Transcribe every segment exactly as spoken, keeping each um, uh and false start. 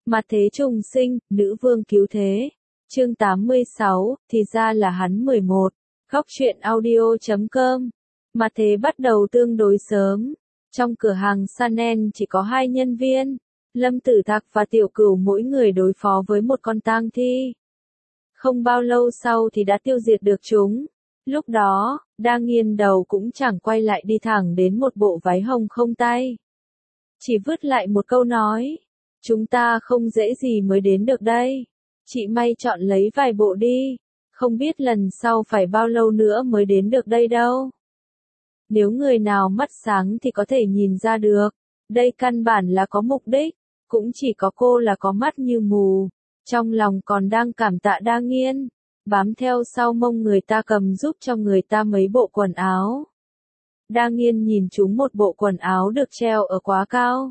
Mặt thế trùng sinh, nữ vương cứu thế. Chương tám mươi sáu, thì ra là hắn mười một. Góc truyện audio chấm com. Mặt thế bắt đầu tương đối sớm. Trong cửa hàng Chanel chỉ có hai nhân viên, Lâm Tử Thạc và Tiểu Cửu mỗi người đối phó với một con tang thi. Không bao lâu sau thì đã tiêu diệt được chúng. Lúc đó, Đa Nghiên đầu cũng chẳng quay lại đi thẳng đến một bộ váy hồng không tay. Chỉ vứt lại một câu nói. Chúng ta không dễ gì mới đến được đây. Chị may chọn lấy vài bộ đi. Không biết lần sau phải bao lâu nữa mới đến được đây đâu. Nếu người nào mắt sáng thì có thể nhìn ra được. Đây căn bản là có mục đích. Cũng chỉ có cô là có mắt như mù. Trong lòng còn đang cảm tạ Đa Nghiên. Bám theo sau mông người ta cầm giúp cho người ta mấy bộ quần áo. Đa Nghiên nhìn chúng một bộ quần áo được treo ở quá cao.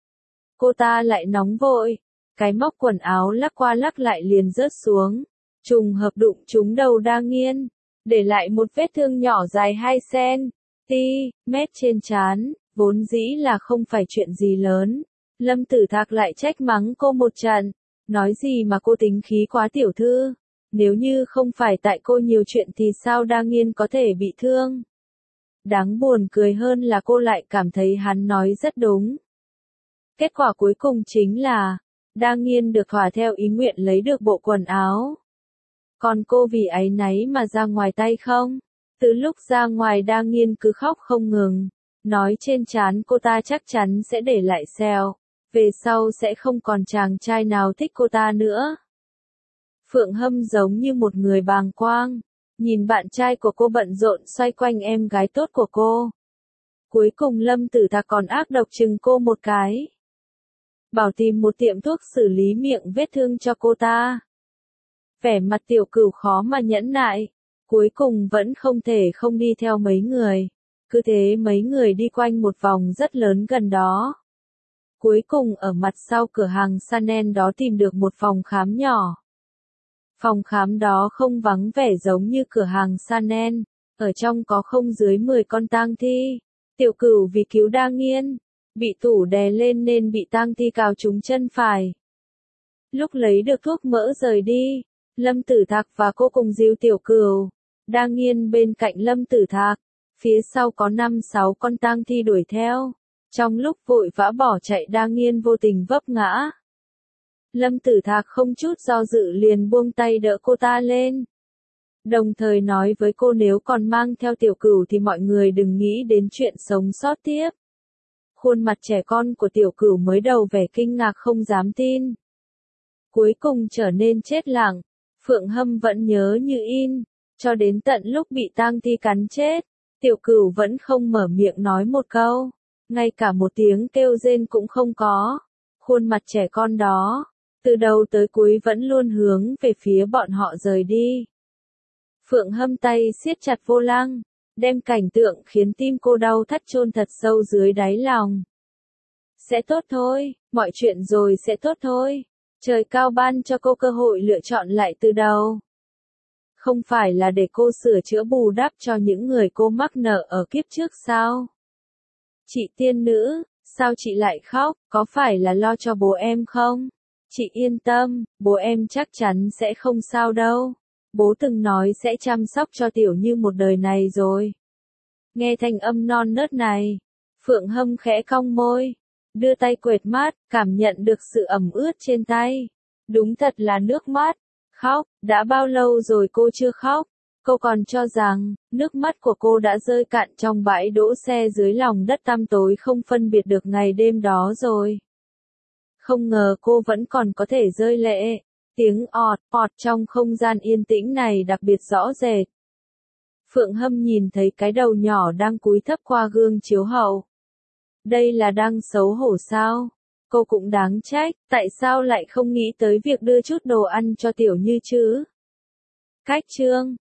Cô ta lại nóng vội. Cái móc quần áo lắc qua lắc lại liền rớt xuống. Trùng hợp đụng trúng đầu Đa Nghiên. Để lại một vết thương nhỏ dài hai xăng-ti-mét trên trán. Vốn dĩ là không phải chuyện gì lớn. Lâm Tử Thạc lại trách mắng cô một trận. Nói gì mà cô tính khí quá tiểu thư. Nếu như không phải tại cô nhiều chuyện thì sao Đa Nghiên có thể bị thương. Đáng buồn cười hơn là cô lại cảm thấy hắn nói rất đúng. Kết quả cuối cùng chính là, Đa Nghiên được thỏa theo ý nguyện lấy được bộ quần áo. Còn cô vì áy náy mà ra ngoài tay không? Từ lúc ra ngoài Đa Nghiên cứ khóc không ngừng. Nói trên trán cô ta chắc chắn sẽ để lại sẹo. Về sau sẽ không còn chàng trai nào thích cô ta nữa. Phượng Hâm giống như một người bàng quang. Nhìn bạn trai của cô bận rộn xoay quanh em gái tốt của cô. Cuối cùng Lâm Tử Thạc còn ác độc chừng cô một cái. Bảo tìm một tiệm thuốc xử lý miệng vết thương cho cô ta. Vẻ mặt Tiểu Cửu khó mà nhẫn nại. Cuối cùng vẫn không thể không đi theo mấy người. Cứ thế mấy người đi quanh một vòng rất lớn gần đó. Cuối cùng ở mặt sau cửa hàng Chanel đó tìm được một phòng khám nhỏ. Phòng khám đó không vắng vẻ giống như cửa hàng Chanel. Ở trong có không dưới mười con tang thi. Tiểu Cửu vì cứu Đa Nghiên. Bị tủ đè lên nên bị tang thi cào trúng chân phải. Lúc lấy được thuốc mỡ rời đi. Lâm Tử Thạc và cô cùng dìu Tiểu Cửu. Đa Nghiên bên cạnh Lâm Tử Thạc. Phía sau có năm sáu con tang thi đuổi theo. Trong lúc vội vã bỏ chạy Đa Nghiên vô tình vấp ngã. Lâm Tử Thạc không chút do dự liền buông tay đỡ cô ta lên. Đồng thời nói với cô nếu còn mang theo Tiểu Cửu thì mọi người đừng nghĩ đến chuyện sống sót tiếp. Khuôn mặt trẻ con của Tiểu Cửu mới đầu vẻ kinh ngạc không dám tin. Cuối cùng trở nên chết lặng. Phượng Hâm vẫn nhớ như in. Cho đến tận lúc bị tang thi cắn chết. Tiểu Cửu vẫn không mở miệng nói một câu. Ngay cả một tiếng kêu rên cũng không có. Khuôn mặt trẻ con đó. Từ đầu tới cuối vẫn luôn hướng về phía bọn họ rời đi. Phượng Hâm tay siết chặt vô lăng. Đem cảnh tượng khiến tim cô đau thắt chôn thật sâu dưới đáy lòng. Sẽ tốt thôi, mọi chuyện rồi sẽ tốt thôi. Trời cao ban cho cô cơ hội lựa chọn lại từ đầu. Không phải là để cô sửa chữa bù đắp cho những người cô mắc nợ ở kiếp trước sao? Chị tiên nữ, sao chị lại khóc, có phải là lo cho bố em không? Chị yên tâm, bố em chắc chắn sẽ không sao đâu. Bố từng nói sẽ chăm sóc cho Tiểu Như một đời này rồi. Nghe thanh âm non nớt này, Phượng Hâm khẽ cong môi, đưa tay quệt mắt, cảm nhận được sự ẩm ướt trên tay. Đúng thật là nước mắt. Khóc, đã bao lâu rồi cô chưa khóc? Cô còn cho rằng, nước mắt của cô đã rơi cạn trong bãi đỗ xe dưới lòng đất tăm tối không phân biệt được ngày đêm đó rồi. Không ngờ cô vẫn còn có thể rơi lệ. Tiếng ọt, ọt trong không gian yên tĩnh này đặc biệt rõ rệt. Phượng Hâm nhìn thấy cái đầu nhỏ đang cúi thấp qua gương chiếu hậu. Đây là đang xấu hổ sao? Cô cũng đáng trách, tại sao lại không nghĩ tới việc đưa chút đồ ăn cho Tiểu Như chứ? Cách chương